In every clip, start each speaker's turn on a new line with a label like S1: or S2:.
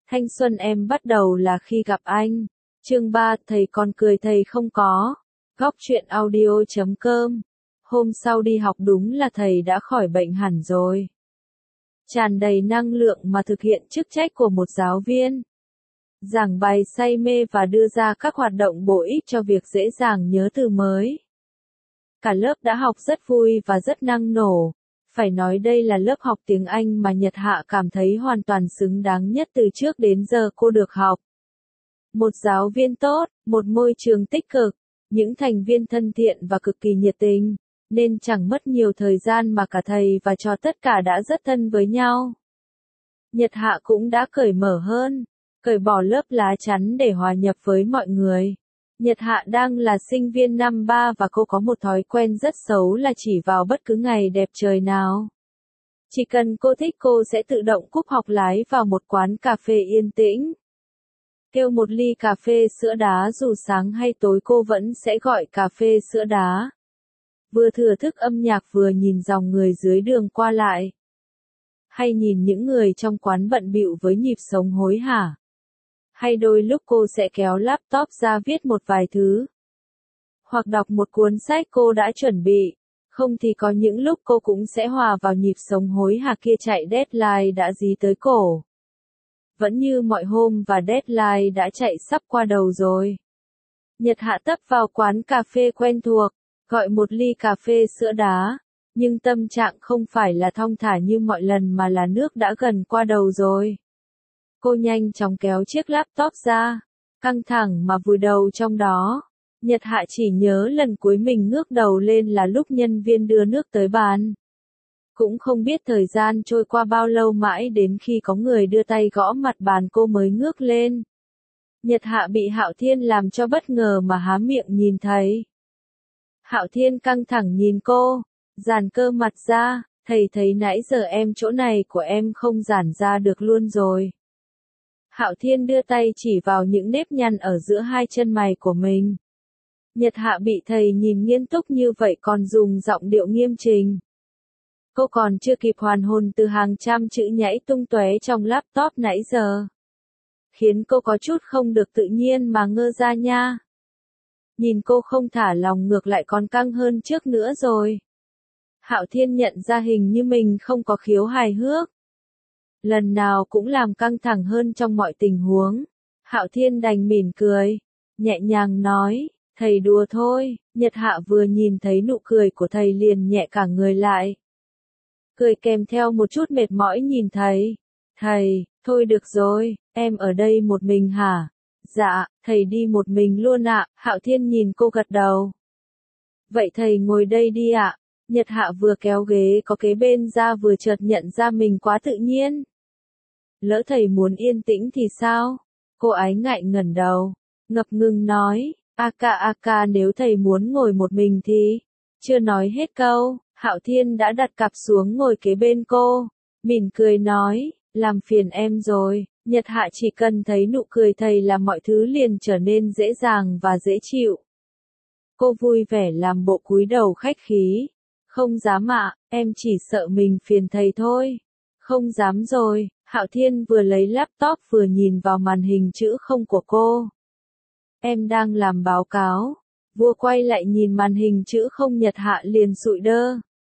S1: Thanh xuân em bắt đầu là khi gặp anh. Chương 3, thầy còn cười thầy không có. Góc truyện audio.com. Hôm sau đi học đúng là thầy đã khỏi bệnh hẳn rồi. Tràn đầy năng lượng mà thực hiện chức trách của một giáo viên. Giảng bài say mê và đưa ra các hoạt động bổ ích cho việc dễ dàng nhớ từ mới. Cả lớp đã học rất vui và rất năng nổ. Phải nói đây là lớp học tiếng Anh mà Nhật Hạ cảm thấy hoàn toàn xứng đáng nhất từ trước đến giờ cô được học. Một giáo viên tốt, một môi trường tích cực, những thành viên thân thiện và cực kỳ nhiệt tình, nên chẳng mất nhiều thời gian mà cả thầy và trò tất cả đã rất thân với nhau. Nhật Hạ cũng đã cởi mở hơn, cởi bỏ lớp lá chắn để hòa nhập với mọi người. Nhật Hạ đang là sinh viên năm 3 và cô có một thói quen rất xấu là chỉ vào bất cứ ngày đẹp trời nào. Chỉ cần cô thích cô sẽ tự động cúp học lái vào một quán cà phê yên tĩnh. Kêu một ly cà phê sữa đá dù sáng hay tối cô vẫn sẽ gọi cà phê sữa đá. Vừa thưởng thức âm nhạc vừa nhìn dòng người dưới đường qua lại. Hay nhìn những người trong quán bận bịu với nhịp sống hối hả. Hay đôi lúc cô sẽ kéo laptop ra viết một vài thứ. Hoặc đọc một cuốn sách cô đã chuẩn bị. Không thì có những lúc cô cũng sẽ hòa vào nhịp sống hối hả kia chạy deadline đã dí tới cổ. Vẫn như mọi hôm và deadline đã chạy sắp qua đầu rồi. Nhật Hạ tấp vào quán cà phê quen thuộc, gọi một ly cà phê sữa đá. Nhưng tâm trạng không phải là thong thả như mọi lần mà là nước đã gần qua đầu rồi. Cô nhanh chóng kéo chiếc laptop ra, căng thẳng mà vùi đầu trong đó. Nhật Hạ chỉ nhớ lần cuối mình ngước đầu lên là lúc nhân viên đưa nước tới bàn. Cũng không biết thời gian trôi qua bao lâu mãi đến khi có người đưa tay gõ mặt bàn cô mới ngước lên. Nhật Hạ bị Hạo Thiên làm cho bất ngờ mà há miệng nhìn thấy. Hạo Thiên căng thẳng nhìn cô, giãn cơ mặt ra, thầy thấy nãy giờ em chỗ này của em không giãn ra được luôn rồi. Hạo Thiên đưa tay chỉ vào những nếp nhăn ở giữa hai chân mày của mình. Nhật Hạ bị thầy nhìn nghiêm túc như vậy còn dùng giọng điệu nghiêm trình. Cô còn chưa kịp hoàn hồn từ hàng trăm chữ nhảy tung tóe trong laptop nãy giờ. Khiến cô có chút không được tự nhiên mà ngơ ra nha. Nhìn cô không thả lòng ngược lại còn căng hơn trước nữa rồi. Hạo Thiên nhận ra hình như mình không có khiếu hài hước. Lần nào cũng làm căng thẳng hơn trong mọi tình huống. Hạo Thiên đành mỉm cười, nhẹ nhàng nói, thầy đùa thôi. Nhật Hạ vừa nhìn thấy nụ cười của thầy liền nhẹ cả người lại. Cười kèm theo một chút mệt mỏi nhìn thầy. Thầy, thôi được rồi, em ở đây một mình hả? Dạ, thầy đi một mình luôn ạ. Hạo Thiên nhìn cô gật đầu. Vậy thầy ngồi đây đi ạ. Nhật Hạ vừa kéo ghế có kế bên ra vừa chợt nhận ra mình quá tự nhiên. Lỡ thầy muốn yên tĩnh thì sao? Cô ái ngại ngẩng đầu, ngập ngừng nói, aka nếu thầy muốn ngồi một mình thì... Chưa nói hết câu, Hạo Thiên đã đặt cặp xuống ngồi kế bên cô, mỉm cười nói, làm phiền em rồi. Nhật Hạ chỉ cần thấy nụ cười thầy là mọi thứ liền trở nên dễ dàng và dễ chịu. Cô vui vẻ làm bộ cúi đầu khách khí. Không dám ạ, em chỉ sợ mình phiền thầy thôi. Không dám rồi. Hạo Thiên vừa lấy laptop vừa nhìn vào màn hình chữ không của cô. Em đang làm báo cáo. Vừa quay lại nhìn màn hình chữ không Nhật Hạ liền sụi đơ.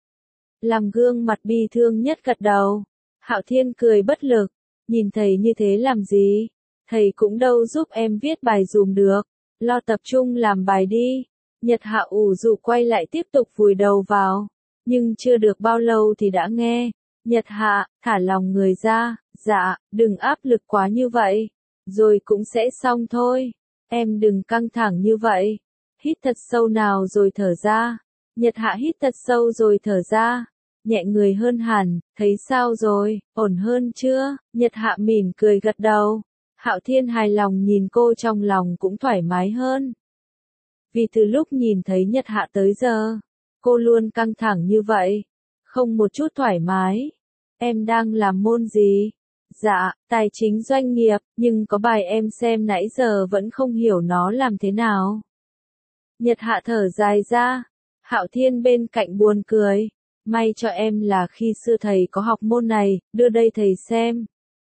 S1: Làm gương mặt bi thương nhất gật đầu. Hạo Thiên cười bất lực. Nhìn thầy như thế làm gì? Thầy cũng đâu giúp em viết bài dùm được. Lo tập trung làm bài đi. Nhật Hạ ủ rũ quay lại tiếp tục vùi đầu vào. Nhưng chưa được bao lâu thì đã nghe. Nhật Hạ, thả lòng người ra. Dạ, đừng áp lực quá như vậy. Rồi cũng sẽ xong thôi. Em đừng căng thẳng như vậy. Hít thật sâu nào rồi thở ra. Nhật Hạ hít thật sâu rồi thở ra. Nhẹ người hơn hẳn, thấy sao rồi, ổn hơn chưa? Nhật Hạ mỉm cười gật đầu. Hạo Thiên hài lòng nhìn cô trong lòng cũng thoải mái hơn. Vì từ lúc nhìn thấy Nhật Hạ tới giờ, cô luôn căng thẳng như vậy. Không một chút thoải mái. Em đang làm môn gì? Dạ, tài chính doanh nghiệp, nhưng có bài em xem nãy giờ vẫn không hiểu nó làm thế nào. Nhật Hạ thở dài ra. Hạo Thiên bên cạnh buồn cười. May cho em là khi xưa thầy có học môn này, đưa đây thầy xem.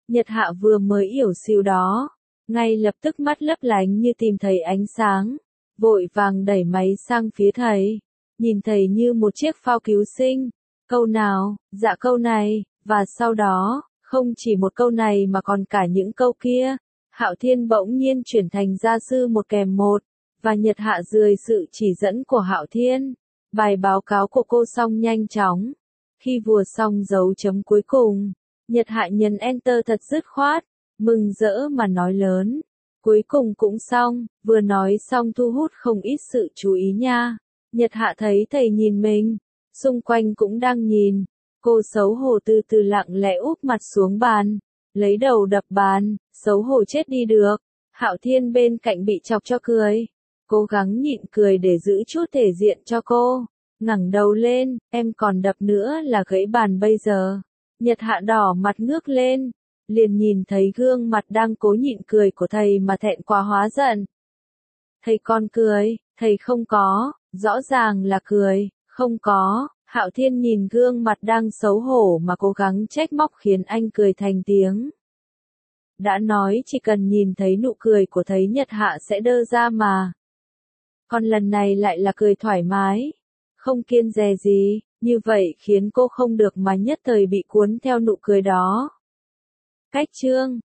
S1: Nhật Hạ vừa mới yểu xìu đó, ngay lập tức mắt lấp lánh như tìm thấy ánh sáng, vội vàng đẩy máy sang phía thầy, nhìn thầy như một chiếc phao cứu sinh. Câu nào, dạ câu này, và sau đó, không chỉ một câu này mà còn cả những câu kia. Hạo Thiên bỗng nhiên chuyển thành gia sư một kèm một, và Nhật Hạ dưới sự chỉ dẫn của Hạo Thiên. Bài báo cáo của cô xong nhanh chóng. Khi vừa xong dấu chấm cuối cùng, Nhật Hạ nhấn Enter thật dứt khoát, mừng rỡ mà nói lớn. Cuối cùng cũng xong, vừa nói xong thu hút không ít sự chú ý nha. Nhật Hạ thấy thầy nhìn mình, xung quanh cũng đang nhìn. Cô xấu hổ từ từ lặng lẽ úp mặt xuống bàn, lấy đầu đập bàn, xấu hổ chết đi được. Hạo Thiên bên cạnh bị chọc cho cười, cố gắng nhịn cười để giữ chút thể diện cho cô. Ngẩng đầu lên, em còn đập nữa là gãy bàn bây giờ. Nhật Hạ đỏ mặt ngước lên, liền nhìn thấy gương mặt đang cố nhịn cười của thầy mà thẹn quá hóa giận. Thầy con cười, thầy không có, rõ ràng là cười, không có. Hạo Thiên nhìn gương mặt đang xấu hổ mà cố gắng trách móc khiến anh cười thành tiếng. Đã nói chỉ cần nhìn thấy nụ cười của thầy Nhật Hạ sẽ đơ ra mà. Còn lần này lại là cười thoải mái, không kiêng dè gì, như vậy khiến cô không được mà nhất thời bị cuốn theo nụ cười đó. Cách chương